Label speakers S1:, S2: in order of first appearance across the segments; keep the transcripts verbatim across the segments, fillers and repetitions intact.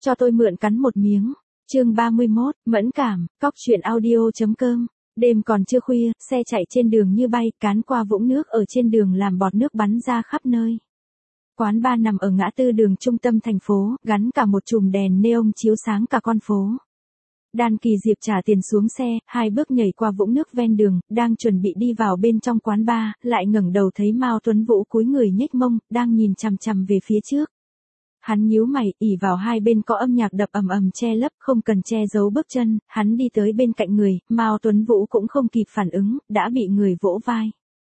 S1: Cho tôi mượn cắn một miếng. Chương ba mươi mốt, mẫn cảm, cóc truyện audio.com. Đêm còn chưa khuya, xe chạy trên đường như bay, cán qua vũng nước ở trên đường làm bọt nước bắn ra khắp nơi. Quán bar nằm ở ngã tư đường trung tâm thành phố, gắn cả một chùm đèn neon chiếu sáng cả con phố. Đan Kỳ Diệp trả tiền xuống xe, hai bước nhảy qua vũng nước ven đường, đang chuẩn bị đi vào bên trong quán bar, lại ngẩng đầu thấy Mao Tuấn Vũ cúi người nhếch mông, đang nhìn chằm chằm về phía trước. Hắn nhíu mày, ỉ vào hai bên có âm nhạc đập ầm ầm che lấp, không cần che giấu bước chân, hắn đi tới bên cạnh người, Mao Tuấn Vũ cũng không kịp phản ứng, đã bị người vỗ vai.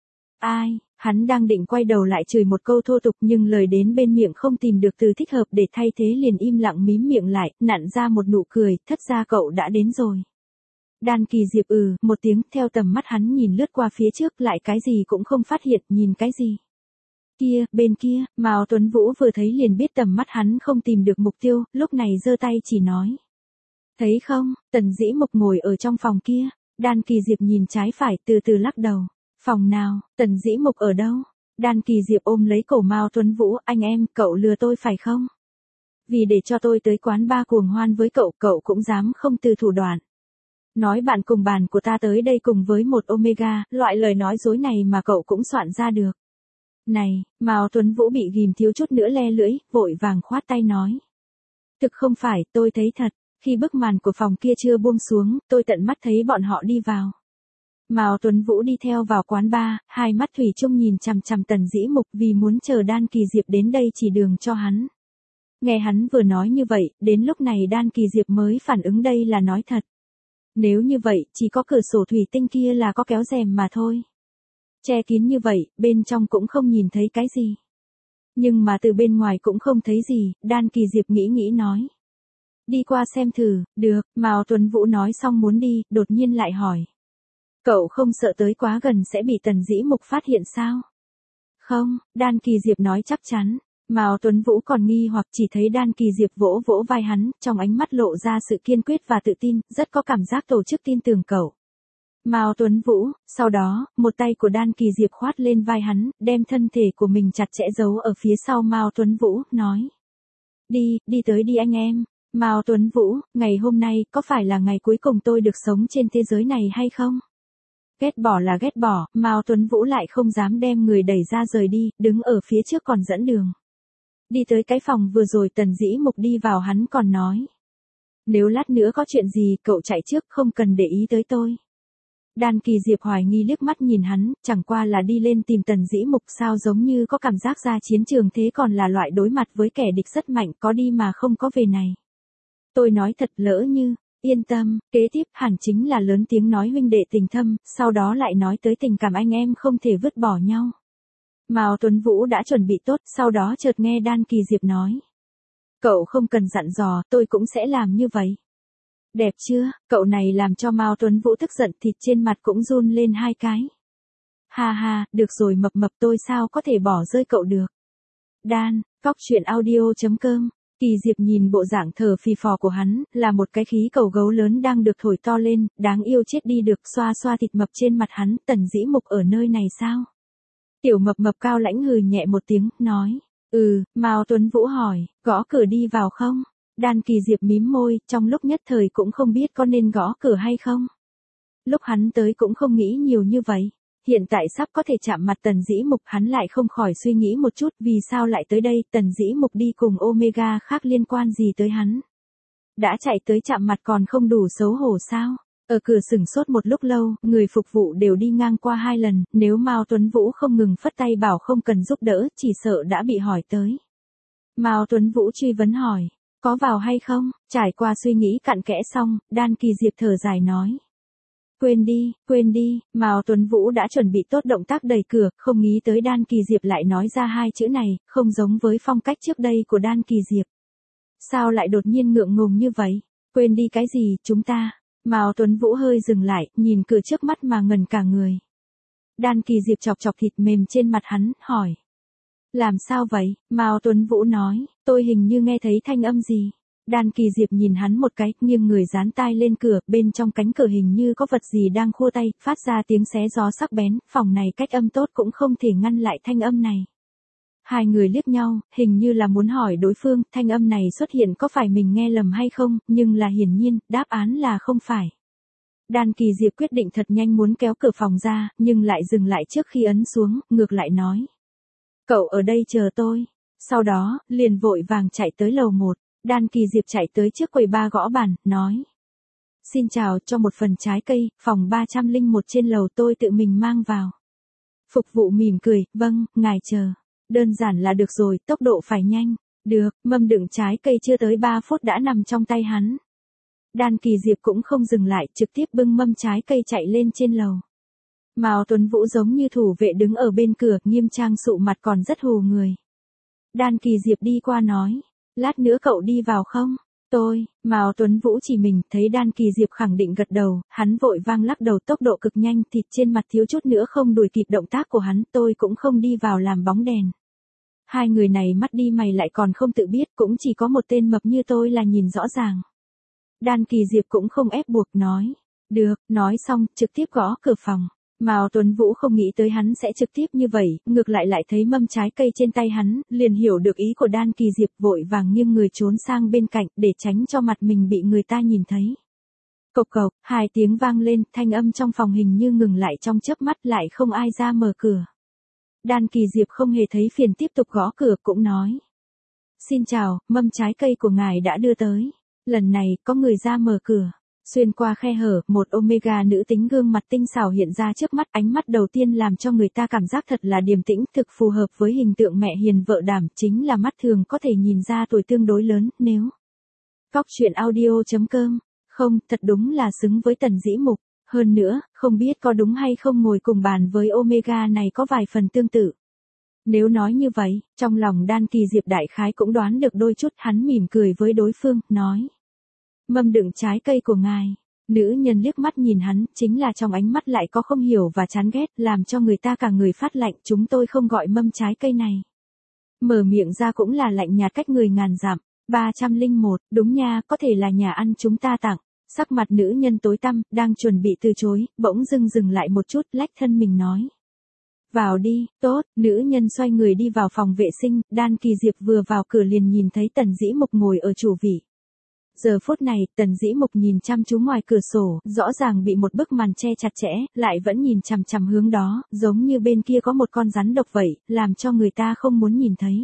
S1: Ai? Hắn đang định quay đầu lại chửi một câu thô tục nhưng lời đến bên miệng không tìm được từ thích hợp để thay thế liền im lặng mím miệng lại, nặn ra một nụ cười, thất ra cậu đã đến rồi. Đan Kỳ Diệp ừ, một tiếng, theo tầm mắt hắn nhìn lướt qua phía trước lại cái gì cũng không phát hiện, nhìn cái gì. Kia, bên kia, Mao Tuấn Vũ vừa thấy liền biết tầm mắt hắn không tìm được mục tiêu, lúc này giơ tay chỉ nói. Thấy không, Tần Dĩ Mục ngồi ở trong phòng kia. Đan Kỳ Diệp nhìn trái phải từ từ lắc đầu. Phòng nào, Tần Dĩ Mục ở đâu? Đan Kỳ Diệp ôm lấy cổ Mao Tuấn Vũ, anh em, cậu lừa tôi phải không? Vì để cho tôi tới quán bar cuồng hoan với cậu, cậu cũng dám không từ thủ đoạn. Nói bạn cùng bàn của ta tới đây cùng với một Omega, loại lời nói dối này mà cậu cũng soạn ra được. Này, Mao Tuấn Vũ bị ghim thiếu chút nữa le lưỡi, vội vàng khoát tay nói. Thực không phải, tôi thấy thật, khi bức màn của phòng kia chưa buông xuống, tôi tận mắt thấy bọn họ đi vào. Mao Tuấn Vũ đi theo vào quán bar, hai mắt thủy chung nhìn chằm chằm Tần Dĩ Mục vì muốn chờ Đan Kỳ Diệp đến đây chỉ đường cho hắn. Nghe hắn vừa nói như vậy, đến lúc này Đan Kỳ Diệp mới phản ứng đây là nói thật. Nếu như vậy, chỉ có cửa sổ thủy tinh kia là có kéo rèm mà thôi. Che kín như vậy, bên trong cũng không nhìn thấy cái gì. Nhưng mà từ bên ngoài cũng không thấy gì, Đan Kỳ Diệp nghĩ nghĩ nói. Đi qua xem thử, được, Mao Tuấn Vũ nói xong muốn đi, đột nhiên lại hỏi. Cậu không sợ tới quá gần sẽ bị Tần Dĩ Mục phát hiện sao? Không, Đan Kỳ Diệp nói chắc chắn. Mao Tuấn Vũ còn nghi hoặc chỉ thấy Đan Kỳ Diệp vỗ vỗ vai hắn, trong ánh mắt lộ ra sự kiên quyết và tự tin, rất có cảm giác tổ chức tin tưởng cậu. Mao Tuấn Vũ, sau đó, một tay của Đan Kỳ Diệp khoát lên vai hắn, đem thân thể của mình chặt chẽ giấu ở phía sau Mao Tuấn Vũ, nói. Đi, đi tới đi anh em. Mao Tuấn Vũ, ngày hôm nay có phải là ngày cuối cùng tôi được sống trên thế giới này hay không? Ghét bỏ là ghét bỏ, Mao Tuấn Vũ lại không dám đem người đẩy ra rời đi, đứng ở phía trước còn dẫn đường. Đi tới cái phòng vừa rồi Tần Dĩ Mục đi vào hắn còn nói. Nếu lát nữa có chuyện gì cậu chạy trước không cần để ý tới tôi. Đan Kỳ Diệp hoài nghi liếc mắt nhìn hắn, chẳng qua là đi lên tìm Tần Dĩ Mục sao giống như có cảm giác ra chiến trường thế còn là loại đối mặt với kẻ địch rất mạnh có đi mà không có về này. Tôi nói thật lỡ như, yên tâm, kế tiếp hẳn chính là lớn tiếng nói huynh đệ tình thâm, sau đó lại nói tới tình cảm anh em không thể vứt bỏ nhau. Mao Tuấn Vũ đã chuẩn bị tốt, sau đó chợt nghe Đan Kỳ Diệp nói. Cậu không cần dặn dò, tôi cũng sẽ làm như vậy. Đẹp chưa, cậu này làm cho Mao Tuấn Vũ tức giận thịt trên mặt cũng run lên hai cái. Ha ha, được rồi mập mập tôi sao có thể bỏ rơi cậu được. Đan, cóc truyện audio.com. Kỳ Diệp nhìn bộ dạng thở phì phò của hắn, là một cái khí cầu gấu lớn đang được thổi to lên, đáng yêu chết đi được xoa xoa thịt mập trên mặt hắn, Tần Dĩ Mục ở nơi này sao? Tiểu mập mập cao lãnh hừ nhẹ một tiếng, nói, ừ, Mao Tuấn Vũ hỏi, gõ cửa đi vào không? Đan Kỳ Diệp mím môi, trong lúc nhất thời cũng không biết có nên gõ cửa hay không. Lúc hắn tới cũng không nghĩ nhiều như vậy. Hiện tại sắp có thể chạm mặt Tần Dĩ Mục hắn lại không khỏi suy nghĩ một chút vì sao lại tới đây Tần Dĩ Mục đi cùng Omega khác liên quan gì tới hắn. Đã chạy tới chạm mặt còn không đủ xấu hổ sao? Ở cửa sửng sốt một lúc lâu, người phục vụ đều đi ngang qua hai lần, nếu Mao Tuấn Vũ không ngừng phất tay bảo không cần giúp đỡ chỉ sợ đã bị hỏi tới. Mao Tuấn Vũ truy vấn hỏi, có vào hay không? Trải qua suy nghĩ cặn kẽ xong, Đan Kỳ Diệp thở dài nói. Quên đi, quên đi, Mao Tuấn Vũ đã chuẩn bị tốt động tác đẩy cửa, không nghĩ tới Đan Kỳ Diệp lại nói ra hai chữ này, không giống với phong cách trước đây của Đan Kỳ Diệp. Sao lại đột nhiên ngượng ngùng như vậy? Quên đi cái gì, chúng ta? Mao Tuấn Vũ hơi dừng lại, nhìn cửa trước mắt mà ngẩn cả người. Đan Kỳ Diệp chọc chọc thịt mềm trên mặt hắn, hỏi. Làm sao vậy? Mao Tuấn Vũ nói, tôi hình như nghe thấy thanh âm gì. Đan Kỳ Diệp nhìn hắn một cái, nghiêng người dán tai lên cửa, bên trong cánh cửa hình như có vật gì đang khua tay, phát ra tiếng xé gió sắc bén, phòng này cách âm tốt cũng không thể ngăn lại thanh âm này. Hai người liếc nhau, hình như là muốn hỏi đối phương, thanh âm này xuất hiện có phải mình nghe lầm hay không, nhưng là hiển nhiên, đáp án là không phải. Đan Kỳ Diệp quyết định thật nhanh muốn kéo cửa phòng ra, nhưng lại dừng lại trước khi ấn xuống, ngược lại nói. Cậu ở đây chờ tôi. Sau đó, liền vội vàng chạy tới lầu một. Đan Kỳ Diệp chạy tới trước quầy ba gõ bàn, nói. Xin chào, cho một phần trái cây, phòng ba trăm lẻ một trên lầu tôi tự mình mang vào. Phục vụ mỉm cười, vâng, ngài chờ. Đơn giản là được rồi, tốc độ phải nhanh. Được, mâm đựng trái cây chưa tới ba phút đã nằm trong tay hắn. Đan Kỳ Diệp cũng không dừng lại, trực tiếp bưng mâm trái cây chạy lên trên lầu. Mao Tuấn Vũ giống như thủ vệ đứng ở bên cửa, nghiêm trang sụ mặt còn rất hù người. Đan Kỳ Diệp đi qua nói, lát nữa cậu đi vào không? Tôi, Mao Tuấn Vũ chỉ mình, thấy Đan Kỳ Diệp khẳng định gật đầu, hắn vội vang lắc đầu tốc độ cực nhanh, thịt trên mặt thiếu chút nữa không đuổi kịp động tác của hắn, tôi cũng không đi vào làm bóng đèn. Hai người này mắt đi mày lại còn không tự biết, cũng chỉ có một tên mập như tôi là nhìn rõ ràng. Đan Kỳ Diệp cũng không ép buộc nói, được, nói xong, trực tiếp gõ cửa phòng. Mao Tuấn Vũ không nghĩ tới hắn sẽ trực tiếp như vậy, ngược lại lại thấy mâm trái cây trên tay hắn, liền hiểu được ý của Đan Kỳ Diệp, vội vàng nghiêng người trốn sang bên cạnh để tránh cho mặt mình bị người ta nhìn thấy. Cộc cộc, hai tiếng vang lên, thanh âm trong phòng hình như ngừng lại trong chớp mắt, lại không ai ra mở cửa. Đan Kỳ Diệp không hề thấy phiền tiếp tục gõ cửa, cũng nói. Xin chào, mâm trái cây của ngài đã đưa tới. Lần này, có người ra mở cửa. Xuyên qua khe hở, một Omega nữ tính gương mặt tinh xảo hiện ra trước mắt, ánh mắt đầu tiên làm cho người ta cảm giác thật là điềm tĩnh, thực phù hợp với hình tượng mẹ hiền vợ đảm, chính là mắt thường có thể nhìn ra tuổi tương đối lớn, nếu. Cóc truyện audio chấm com, không, thật đúng là xứng với Tần Dĩ Mục, hơn nữa, không biết có đúng hay không ngồi cùng bàn với Omega này có vài phần tương tự. Nếu nói như vậy, trong lòng Đan Kỳ Diệp đại khái cũng đoán được đôi chút, hắn mỉm cười với đối phương, nói. Mâm đựng trái cây của ngài. Nữ nhân liếc mắt nhìn hắn, chính là trong ánh mắt lại có không hiểu và chán ghét, làm cho người ta cả người phát lạnh, chúng tôi không gọi mâm trái cây này. Mở miệng ra cũng là lạnh nhạt cách người ngàn dặm. ba trăm lẻ một, đúng nha, có thể là nhà ăn chúng ta tặng. Sắc mặt nữ nhân tối tăm, đang chuẩn bị từ chối, bỗng dưng dừng lại một chút, lách thân mình nói. Vào đi, tốt, nữ nhân xoay người đi vào phòng vệ sinh, Đan Kỳ Diệp vừa vào cửa liền nhìn thấy Tần Dĩ Mục ngồi ở chủ vị. Giờ phút này, Tần Dĩ Mục nhìn chăm chú ngoài cửa sổ, rõ ràng bị một bức màn che chặt chẽ, lại vẫn nhìn chằm chằm hướng đó, giống như bên kia có một con rắn độc vậy, làm cho người ta không muốn nhìn thấy.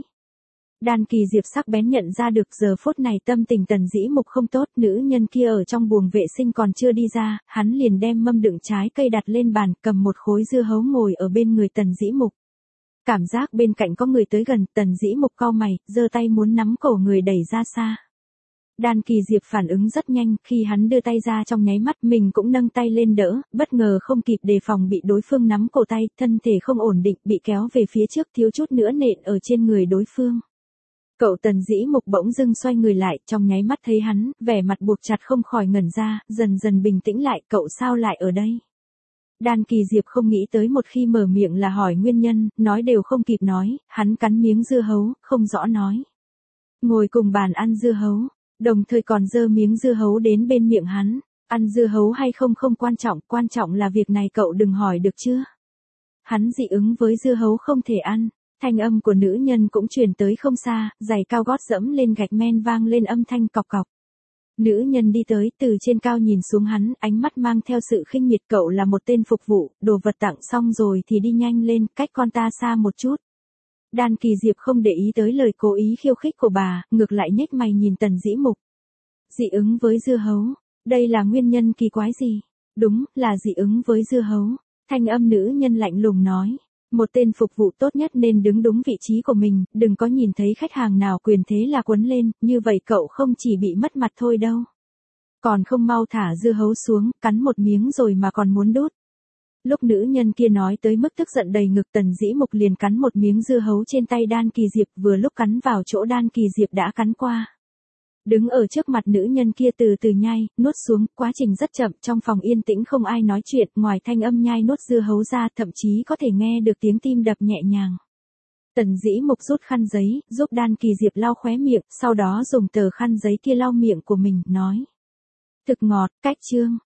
S1: Đan Kỳ Diệp sắc bén nhận ra được giờ phút này tâm tình Tần Dĩ Mục không tốt, nữ nhân kia ở trong buồng vệ sinh còn chưa đi ra, hắn liền đem mâm đựng trái cây đặt lên bàn, cầm một khối dưa hấu ngồi ở bên người Tần Dĩ Mục. Cảm giác bên cạnh có người tới gần, Tần Dĩ Mục cau mày, giơ tay muốn nắm cổ người đẩy ra xa. Đan Kỳ Diệp phản ứng rất nhanh, khi hắn đưa tay ra trong nháy mắt mình cũng nâng tay lên đỡ, bất ngờ không kịp đề phòng bị đối phương nắm cổ tay, thân thể không ổn định, bị kéo về phía trước thiếu chút nữa nện ở trên người đối phương. Cậu Tần Dĩ Mục bỗng dưng xoay người lại, trong nháy mắt thấy hắn, vẻ mặt buộc chặt không khỏi ngẩn ra, dần dần bình tĩnh lại, cậu sao lại ở đây? Đan Kỳ Diệp không nghĩ tới một khi mở miệng là hỏi nguyên nhân, nói đều không kịp nói, hắn cắn miếng dưa hấu, không rõ nói. Ngồi cùng bàn ăn dưa hấu, đồng thời còn giơ miếng dưa hấu đến bên miệng hắn, ăn dưa hấu hay không không quan trọng, quan trọng là việc này cậu đừng hỏi được chưa? Hắn dị ứng với dưa hấu không thể ăn. Thanh âm của nữ nhân cũng truyền tới không xa, giày cao gót dẫm lên gạch men vang lên âm thanh cọc cọc. Nữ nhân đi tới, từ trên cao nhìn xuống hắn, ánh mắt mang theo sự khinh miệt, cậu là một tên phục vụ, đồ vật tặng xong rồi thì đi nhanh lên, cách con ta xa một chút. Đan Kỳ Diệp không để ý tới lời cố ý khiêu khích của bà, ngược lại nhếch mày nhìn Tần Dĩ Mục. Dị ứng với dưa hấu, đây là nguyên nhân kỳ quái gì? Đúng, là dị ứng với dưa hấu. Thanh âm nữ nhân lạnh lùng nói. Một tên phục vụ tốt nhất nên đứng đúng vị trí của mình, đừng có nhìn thấy khách hàng nào quyền thế là quấn lên, như vậy cậu không chỉ bị mất mặt thôi đâu. Còn không mau thả dưa hấu xuống, cắn một miếng rồi mà còn muốn đút. Lúc nữ nhân kia nói tới mức tức giận đầy ngực, Tần Dĩ Mục liền cắn một miếng dưa hấu trên tay Đan Kỳ Diệp, vừa lúc cắn vào chỗ Đan Kỳ Diệp đã cắn qua. Đứng ở trước mặt nữ nhân kia từ từ nhai, nuốt xuống, quá trình rất chậm, trong phòng yên tĩnh không ai nói chuyện, ngoài thanh âm nhai nuốt dưa hấu ra, thậm chí có thể nghe được tiếng tim đập nhẹ nhàng. Tần Dĩ Mục rút khăn giấy, giúp Đan Kỳ Diệp lau khóe miệng, sau đó dùng tờ khăn giấy kia lau miệng của mình, nói. Thực ngọt, cách chương.